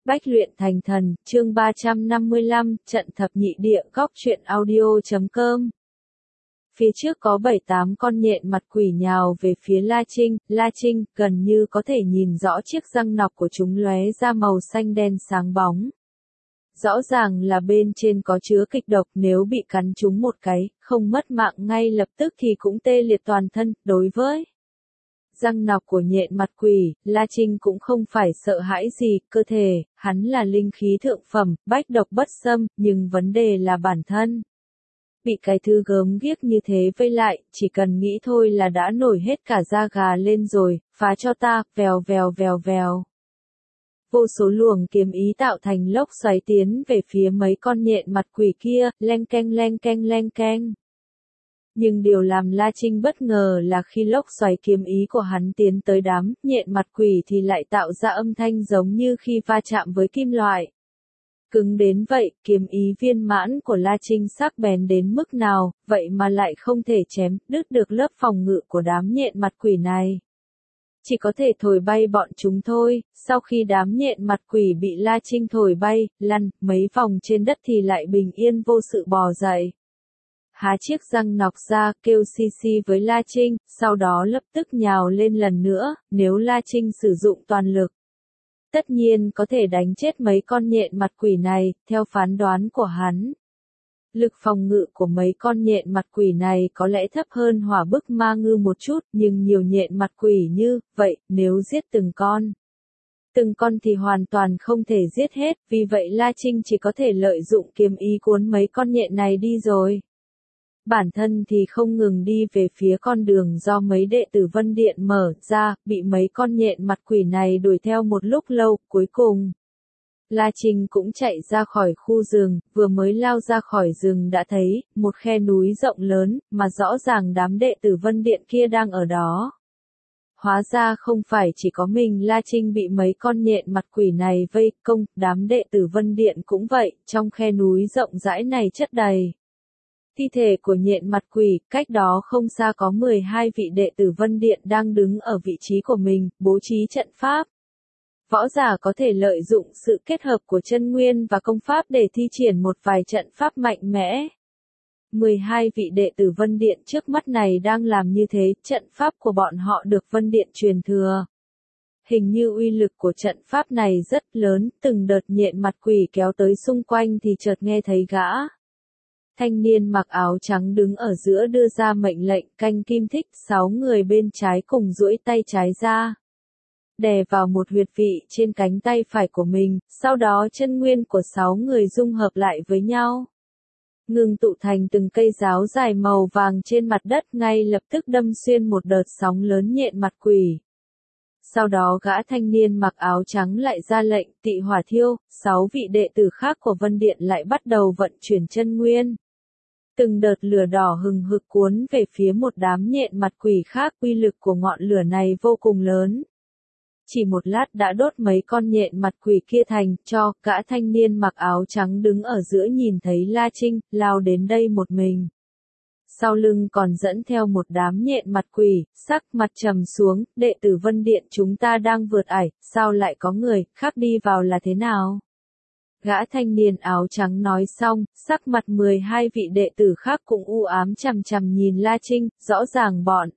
Bách luyện thành thần, chương 355, trận thập nhị địa, góc truyện audio.com. Phía trước có 7-8 con nhện mặt quỷ nhào về phía La Trinh, gần như có thể nhìn rõ chiếc răng nọc của chúng lóe ra màu xanh đen sáng bóng. Rõ ràng là bên trên có chứa kịch độc, nếu bị cắn chúng một cái, không mất mạng ngay lập tức thì cũng tê liệt toàn thân. Đối với răng nọc của nhện mặt quỷ, La Trinh cũng không phải sợ hãi gì, cơ thể, hắn là linh khí thượng phẩm, bách độc bất xâm, nhưng vấn đề là bản thân. Bị cái thứ gớm ghiếc như thế vây lại, chỉ cần nghĩ thôi là đã nổi hết cả da gà lên rồi, phá cho ta, vèo vèo vèo vèo. Vô số luồng kiếm ý tạo thành lốc xoáy tiến về phía mấy con nhện mặt quỷ kia, leng keng leng keng leng keng. Nhưng điều làm La Trinh bất ngờ là khi lốc xoáy kiếm ý của hắn tiến tới đám nhện mặt quỷ thì lại tạo ra âm thanh giống như khi va chạm với kim loại. Cứng đến vậy, kiếm ý viên mãn của La Trinh sắc bén đến mức nào, vậy mà lại không thể chém đứt được lớp phòng ngự của đám nhện mặt quỷ này. Chỉ có thể thổi bay bọn chúng thôi. Sau khi đám nhện mặt quỷ bị La Trinh thổi bay, lăn mấy vòng trên đất thì lại bình yên vô sự bò dậy. Há chiếc răng nọc ra, kêu xì xì với La Trinh, sau đó lập tức nhào lên lần nữa, nếu La Trinh sử dụng toàn lực. Tất nhiên có thể đánh chết mấy con nhện mặt quỷ này, theo phán đoán của hắn. Lực phòng ngự của mấy con nhện mặt quỷ này có lẽ thấp hơn hỏa bức ma ngư một chút, nhưng nhiều nhện mặt quỷ như vậy, nếu giết từng con thì hoàn toàn không thể giết hết, vì vậy La Trinh chỉ có thể lợi dụng kiếm ý cuốn mấy con nhện này đi rồi. Bản thân thì không ngừng đi về phía con đường do mấy đệ tử Vân Điện mở ra, bị mấy con nhện mặt quỷ này đuổi theo một lúc lâu, cuối cùng. La Trinh cũng chạy ra khỏi khu rừng, vừa mới lao ra khỏi rừng đã thấy, một khe núi rộng lớn, mà rõ ràng đám đệ tử Vân Điện kia đang ở đó. Hóa ra không phải chỉ có mình La Trinh bị mấy con nhện mặt quỷ này vây công, đám đệ tử Vân Điện cũng vậy, trong khe núi rộng rãi này chất đầy thi thể của nhện mặt quỷ, cách đó không xa có 12 vị đệ tử Vân Điện đang đứng ở vị trí của mình, bố trí trận pháp. Võ giả có thể lợi dụng sự kết hợp của chân nguyên và công pháp để thi triển một vài trận pháp mạnh mẽ. 12 vị đệ tử Vân Điện trước mắt này đang làm như thế, trận pháp của bọn họ được Vân Điện truyền thừa. Hình như uy lực của trận pháp này rất lớn, từng đợt nhện mặt quỷ kéo tới xung quanh thì chợt nghe thấy gã thanh niên mặc áo trắng đứng ở giữa đưa ra mệnh lệnh, canh kim thích, 6 người bên trái cùng duỗi tay trái ra. Đè vào một huyệt vị trên cánh tay phải của mình, sau đó chân nguyên của 6 người dung hợp lại với nhau. Ngưng tụ thành từng cây giáo dài màu vàng trên mặt đất, ngay lập tức đâm xuyên một đợt sóng lớn nhện mặt quỷ. Sau đó gã thanh niên mặc áo trắng lại ra lệnh, tị hỏa thiêu, 6 vị đệ tử khác của Vân Điện lại bắt đầu vận chuyển chân nguyên. Từng đợt lửa đỏ hừng hực cuốn về phía một đám nhện mặt quỷ khác, uy lực của ngọn lửa này vô cùng lớn. Chỉ một lát đã đốt mấy con nhện mặt quỷ kia thành tro, gã thanh niên mặc áo trắng đứng ở giữa nhìn thấy La Trinh, lao đến đây một mình. Sau lưng còn dẫn theo một đám nhện mặt quỷ, sắc mặt trầm xuống, đệ tử Vân Điện chúng ta đang vượt ải, sao lại có người khác đi vào là thế nào? Gã thanh niên áo trắng nói xong, sắc mặt 12 vị đệ tử khác cũng u ám chằm chằm nhìn La Trinh, rõ ràng bọn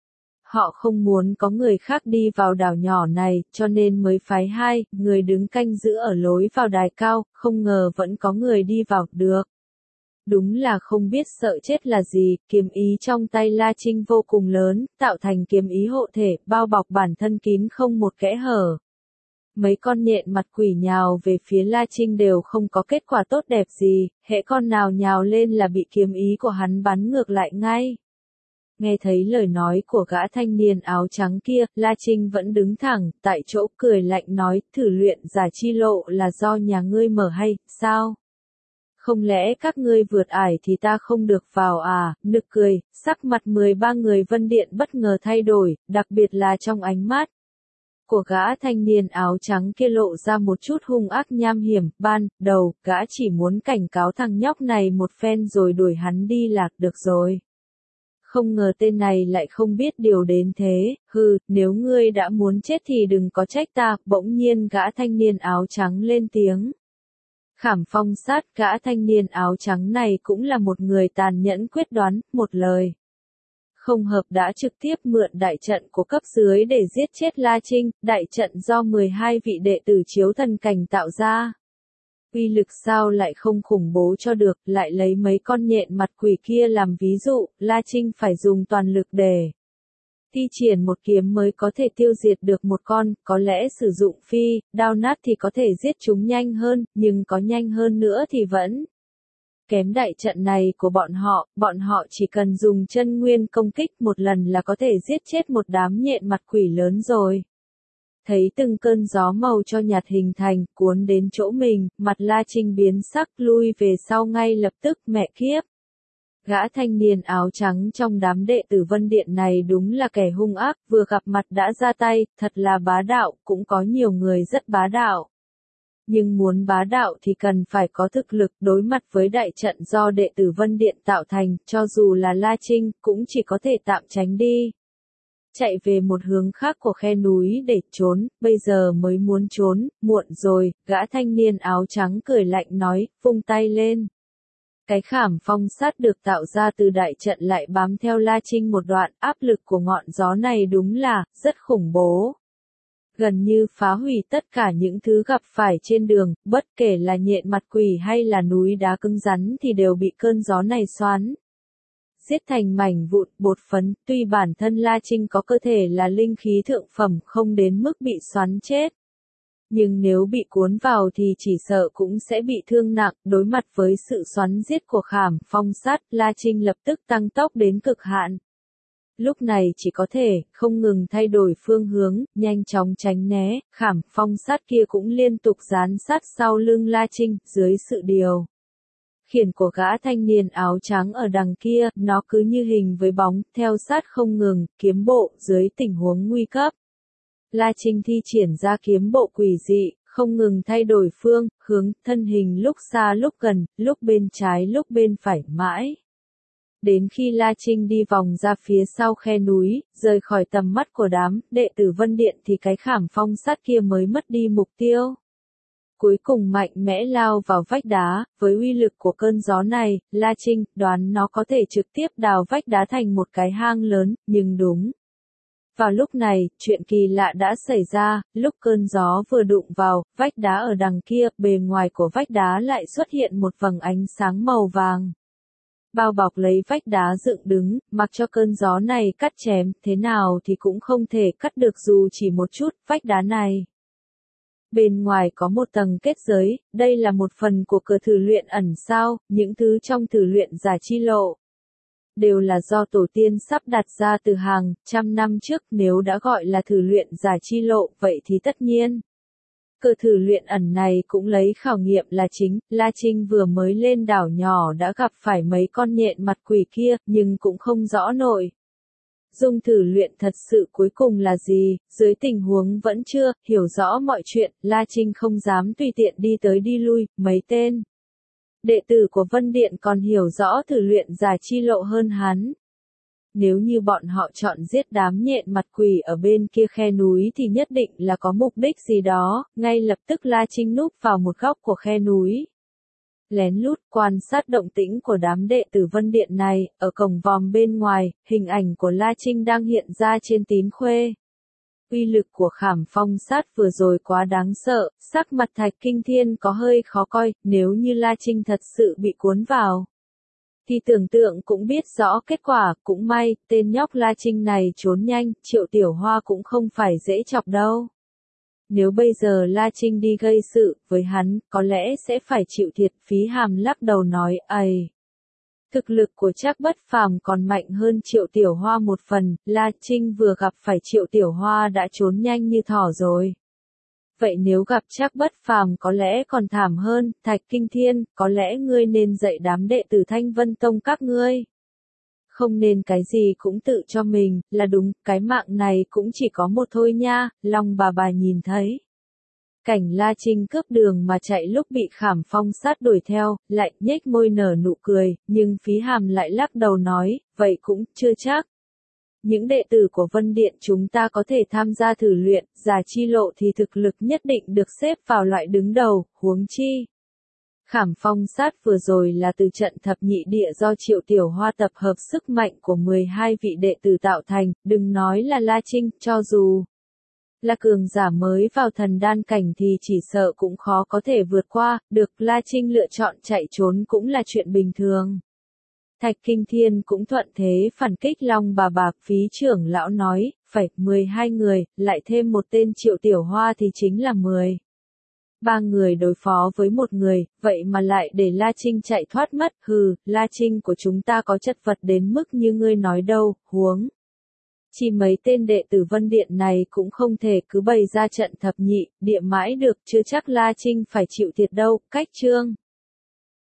họ không muốn có người khác đi vào đảo nhỏ này, cho nên mới phái 2 người đứng canh giữ ở lối vào đài cao, không ngờ vẫn có người đi vào được. Đúng là không biết sợ chết là gì, kiếm ý trong tay La Trinh vô cùng lớn, tạo thành kiếm ý hộ thể, bao bọc bản thân kín không một kẽ hở. Mấy con nhện mặt quỷ nhào về phía La Trinh đều không có kết quả tốt đẹp gì, hễ con nào nhào lên là bị kiếm ý của hắn bắn ngược lại ngay. Nghe thấy lời nói của gã thanh niên áo trắng kia, La Trinh vẫn đứng thẳng, tại chỗ cười lạnh nói, thử luyện giả chi lộ là do nhà ngươi mở hay, sao? Không lẽ các ngươi vượt ải thì ta không được vào à, nực cười, sắc mặt 13 người Vân Điện bất ngờ thay đổi, đặc biệt là trong ánh mắt của gã thanh niên áo trắng kia lộ ra một chút hung ác nham hiểm, ban đầu, gã chỉ muốn cảnh cáo thằng nhóc này một phen rồi đuổi hắn đi lạc được rồi. Không ngờ tên này lại không biết điều đến thế, hừ, nếu ngươi đã muốn chết thì đừng có trách ta, bỗng nhiên gã thanh niên áo trắng lên tiếng. Khảm Phong sát, gã thanh niên áo trắng này cũng là một người tàn nhẫn quyết đoán, một lời không hợp đã trực tiếp mượn đại trận của cấp dưới để giết chết La Trinh, đại trận do 12 vị đệ tử chiếu thần cảnh tạo ra. Uy lực sao lại không khủng bố cho được, lại lấy mấy con nhện mặt quỷ kia làm ví dụ, La Trinh phải dùng toàn lực để thi triển một kiếm mới có thể tiêu diệt được một con, có lẽ sử dụng phi, đao nát thì có thể giết chúng nhanh hơn, nhưng có nhanh hơn nữa thì vẫn kém đại trận này của bọn họ chỉ cần dùng chân nguyên công kích một lần là có thể giết chết một đám nhện mặt quỷ lớn rồi. Thấy từng cơn gió màu cho nhạt hình thành, cuốn đến chỗ mình, mặt La Trinh biến sắc lui về sau ngay lập tức, mẹ kiếp. Gã thanh niên áo trắng trong đám đệ tử Vân Điện này đúng là kẻ hung ác, vừa gặp mặt đã ra tay, thật là bá đạo, cũng có nhiều người rất bá đạo. Nhưng muốn bá đạo thì cần phải có thực lực, đối mặt với đại trận do đệ tử Vân Điện tạo thành, cho dù là La Trinh, cũng chỉ có thể tạm tránh đi. Chạy về một hướng khác của khe núi để trốn, bây giờ mới muốn trốn, muộn rồi, gã thanh niên áo trắng cười lạnh nói, vung tay lên. Cái khảm phong sát được tạo ra từ đại trận lại bám theo La Trinh một đoạn, áp lực của ngọn gió này đúng là, rất khủng bố. Gần như phá hủy tất cả những thứ gặp phải trên đường, bất kể là nhện mặt quỷ hay là núi đá cứng rắn thì đều bị cơn gió này xoắn giết thành mảnh vụn bột phấn, tuy bản thân La Trinh có cơ thể là linh khí thượng phẩm không đến mức bị xoắn chết. Nhưng nếu bị cuốn vào thì chỉ sợ cũng sẽ bị thương nặng, đối mặt với sự xoắn giết của khảm phong sát, La Trinh lập tức tăng tốc đến cực hạn. Lúc này chỉ có thể, không ngừng thay đổi phương hướng, nhanh chóng tránh né, khảm phong sát kia cũng liên tục dán sát sau lưng La Trinh, dưới sự điều khiển của gã thanh niên áo trắng ở đằng kia, nó cứ như hình với bóng, theo sát không ngừng, kiếm bộ, dưới tình huống nguy cấp. La Trinh thi triển ra kiếm bộ quỷ dị, không ngừng thay đổi phương, hướng, thân hình lúc xa lúc gần, lúc bên trái lúc bên phải mãi. Đến khi La Trinh đi vòng ra phía sau khe núi, rời khỏi tầm mắt của đám đệ tử Vân Điện thì cái khảm phong sát kia mới mất đi mục tiêu. Cuối cùng mạnh mẽ lao vào vách đá, với uy lực của cơn gió này, La Trinh đoán nó có thể trực tiếp đào vách đá thành một cái hang lớn, nhưng đúng. Vào lúc này, chuyện kỳ lạ đã xảy ra, lúc cơn gió vừa đụng vào, vách đá ở đằng kia, bề ngoài của vách đá lại xuất hiện một vầng ánh sáng màu vàng. Bao bọc lấy vách đá dựng đứng, mặc cho cơn gió này cắt chém, thế nào thì cũng không thể cắt được dù chỉ một chút, vách đá này. Bên ngoài có một tầng kết giới, đây là một phần của cửa thử luyện ẩn sao, những thứ trong thử luyện giả chi lộ. Đều là do tổ tiên sắp đặt ra từ hàng trăm năm trước, nếu đã gọi là thử luyện giả chi lộ, vậy thì tất nhiên. Cửa thử luyện ẩn này cũng lấy khảo nghiệm là chính, La Trinh vừa mới lên đảo nhỏ đã gặp phải mấy con nhện mặt quỷ kia, nhưng cũng không rõ nổi. Dung thử luyện thật sự cuối cùng là gì, dưới tình huống vẫn chưa hiểu rõ mọi chuyện, La Trinh không dám tùy tiện đi tới đi lui, mấy tên đệ tử của Vân Điện còn hiểu rõ thử luyện giả chi lộ hơn hắn. Nếu như bọn họ chọn giết đám nhện mặt quỷ ở bên kia khe núi thì nhất định là có mục đích gì đó, ngay lập tức La Trinh núp vào một góc của khe núi. Lén lút quan sát động tĩnh của đám đệ tử Vân Điện này, ở cổng vòm bên ngoài, hình ảnh của La Trinh đang hiện ra trên tín khuê. Uy lực của khảm phong sát vừa rồi quá đáng sợ, sắc mặt Thạch Kinh Thiên có hơi khó coi, nếu như La Trinh thật sự bị cuốn vào. Thì tưởng tượng cũng biết rõ kết quả, cũng may, tên nhóc La Trinh này trốn nhanh, Triệu Tiểu Hoa cũng không phải dễ chọc đâu. Nếu bây giờ La Trinh đi gây sự, với hắn, có lẽ sẽ phải chịu thiệt. Phí Hàm lắc đầu nói, ầy. Thực lực của Trác Bất Phàm còn mạnh hơn Triệu Tiểu Hoa một phần, La Trinh vừa gặp phải Triệu Tiểu Hoa đã trốn nhanh như thỏ rồi. Vậy nếu gặp Trác Bất Phàm có lẽ còn thảm hơn, Thạch Kinh Thiên, có lẽ ngươi nên dạy đám đệ tử Thanh Vân Tông các ngươi. Không nên cái gì cũng tự cho mình, là đúng, cái mạng này cũng chỉ có một thôi nha, Long bà nhìn thấy. Cảnh La Trinh cướp đường mà chạy lúc bị Khảm Phong sát đuổi theo, lại nhếch môi nở nụ cười, nhưng Phí Hàm lại lắc đầu nói, vậy cũng chưa chắc. Những đệ tử của Vân Điện chúng ta có thể tham gia thử luyện, Già Chi Lộ thì thực lực nhất định được xếp vào loại đứng đầu, huống chi. Khảm Phong sát vừa rồi là từ trận thập nhị địa do Triệu Tiểu Hoa tập hợp sức mạnh của 12 vị đệ tử tạo thành, đừng nói là La Trinh, cho dù là cường giả mới vào thần đan cảnh thì chỉ sợ cũng khó có thể vượt qua, được La Trinh lựa chọn chạy trốn cũng là chuyện bình thường. Thạch Kinh Thiên cũng thuận thế phản kích Long Bà Bạc. Phí trưởng lão nói, phải, 12 người, lại thêm một tên Triệu Tiểu Hoa thì chính là 10. 3 người đối phó với một người, vậy mà lại để La Trinh chạy thoát mất, hừ, La Trinh của chúng ta có chất vật đến mức như ngươi nói đâu, huống. Chỉ mấy tên đệ tử Vân Điện này cũng không thể cứ bày ra trận thập nhị, địa mãi được, chưa chắc La Trinh phải chịu thiệt đâu, cách chương.